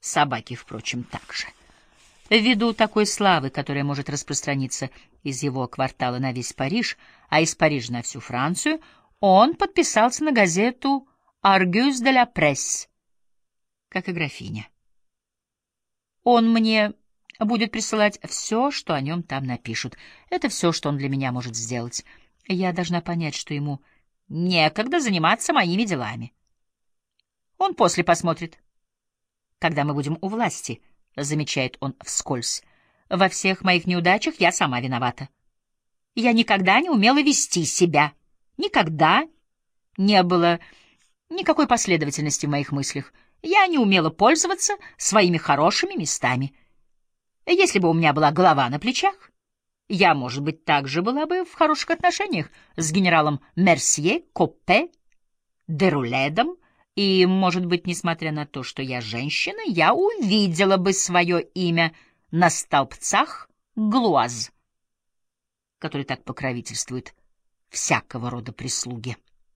Собаки, впрочем, так же. Ввиду такой славы, которая может распространиться из его квартала на весь Париж, а из Парижа на всю Францию, он подписался на газету «Argus de la Presse», как и графиня. Он мне будет присылать все, что о нем там напишут. Это все, что он для меня может сделать. Я должна понять, что ему некогда заниматься моими делами. Он после посмотрит, когда мы будем у власти, — замечает он вскользь. Во всех моих неудачах я сама виновата. Я никогда не умела вести себя. Никогда не было никакой последовательности в моих мыслях. Я не умела пользоваться своими хорошими местами. Если бы у меня была голова на плечах, я, может быть, также была бы в хороших отношениях с генералом Мерсье, Коппе, Деруледом, и, может быть, несмотря на то, что я женщина, я увидела бы свое имя на столбцах Глуаз, который так покровительствует всякого рода прислуге.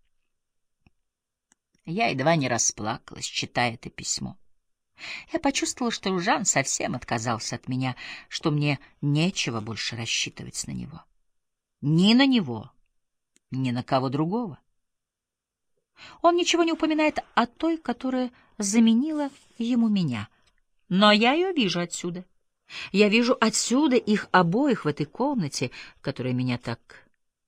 Я едва не расплакалась, читая это письмо. Я почувствовала, что Жан совсем отказался от меня, что мне нечего больше рассчитывать на него. Ни на него, ни на кого другого. Он ничего не упоминает о той, которая заменила ему меня. Но я ее вижу отсюда. Я вижу отсюда их обоих в этой комнате, которая меня так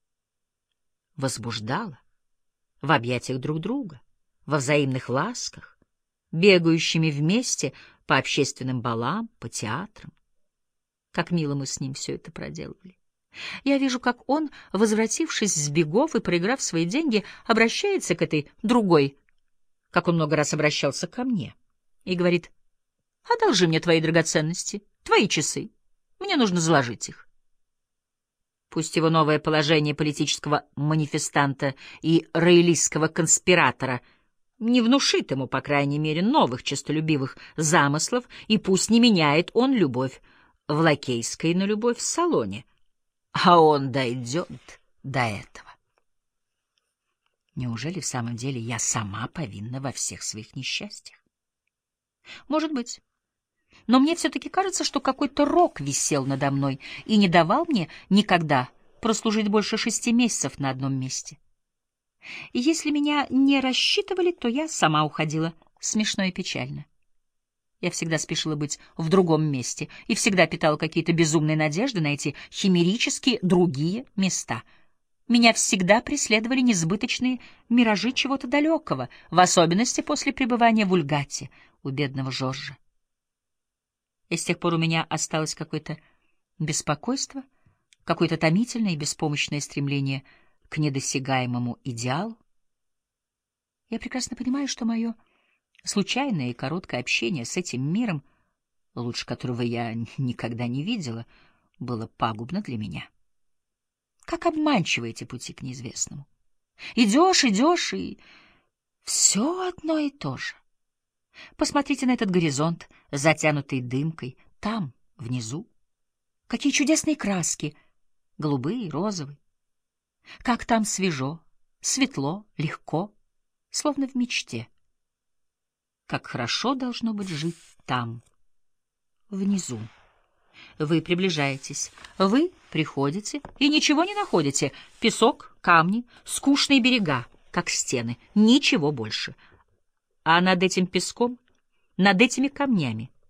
возбуждала, в объятиях друг друга, во взаимных ласках, бегающими вместе по общественным балам, по театрам. Как мило мы с ним все это проделывали. Я вижу, как он, возвратившись с бегов и проиграв свои деньги, обращается к этой другой, как он много раз обращался ко мне, и говорит: «Одолжи мне твои драгоценности, твои часы. Мне нужно заложить их». Пусть его новое положение политического манифестанта и роялистского конспиратора не внушит ему, по крайней мере, новых честолюбивых замыслов, и пусть не меняет он любовь в лакейской на любовь в салоне, а он дойдет до этого. Неужели в самом деле я сама повинна во всех своих несчастьях? Может быть. Но мне все-таки кажется, что какой-то рок висел надо мной и не давал мне никогда прослужить больше 6 месяцев на одном месте. И если меня не рассчитывали, то я сама уходила, смешно и печально. Я всегда спешила быть в другом месте и всегда питала какие-то безумные надежды на эти химерические другие места. Меня всегда преследовали несбыточные миражи чего-то далекого, в особенности после пребывания в Ульгате у бедного Жоржа. И с тех пор у меня осталось какое-то беспокойство, какое-то томительное и беспомощное стремление к недосягаемому идеалу. Я прекрасно понимаю, что мое случайное и короткое общение с этим миром, лучше которого я никогда не видела, было пагубно для меня. Как обманчивы эти пути к неизвестному. Идешь, идешь, и все одно и то же. Посмотрите на этот горизонт, затянутый дымкой, там, внизу. Какие чудесные краски, голубые, розовые. Как там свежо, светло, легко, словно в мечте. Как хорошо должно быть жить там, внизу. Вы приближаетесь, вы приходите и ничего не находите. Песок, камни, скучные берега, как стены, ничего больше. А над этим песком, над этими камнями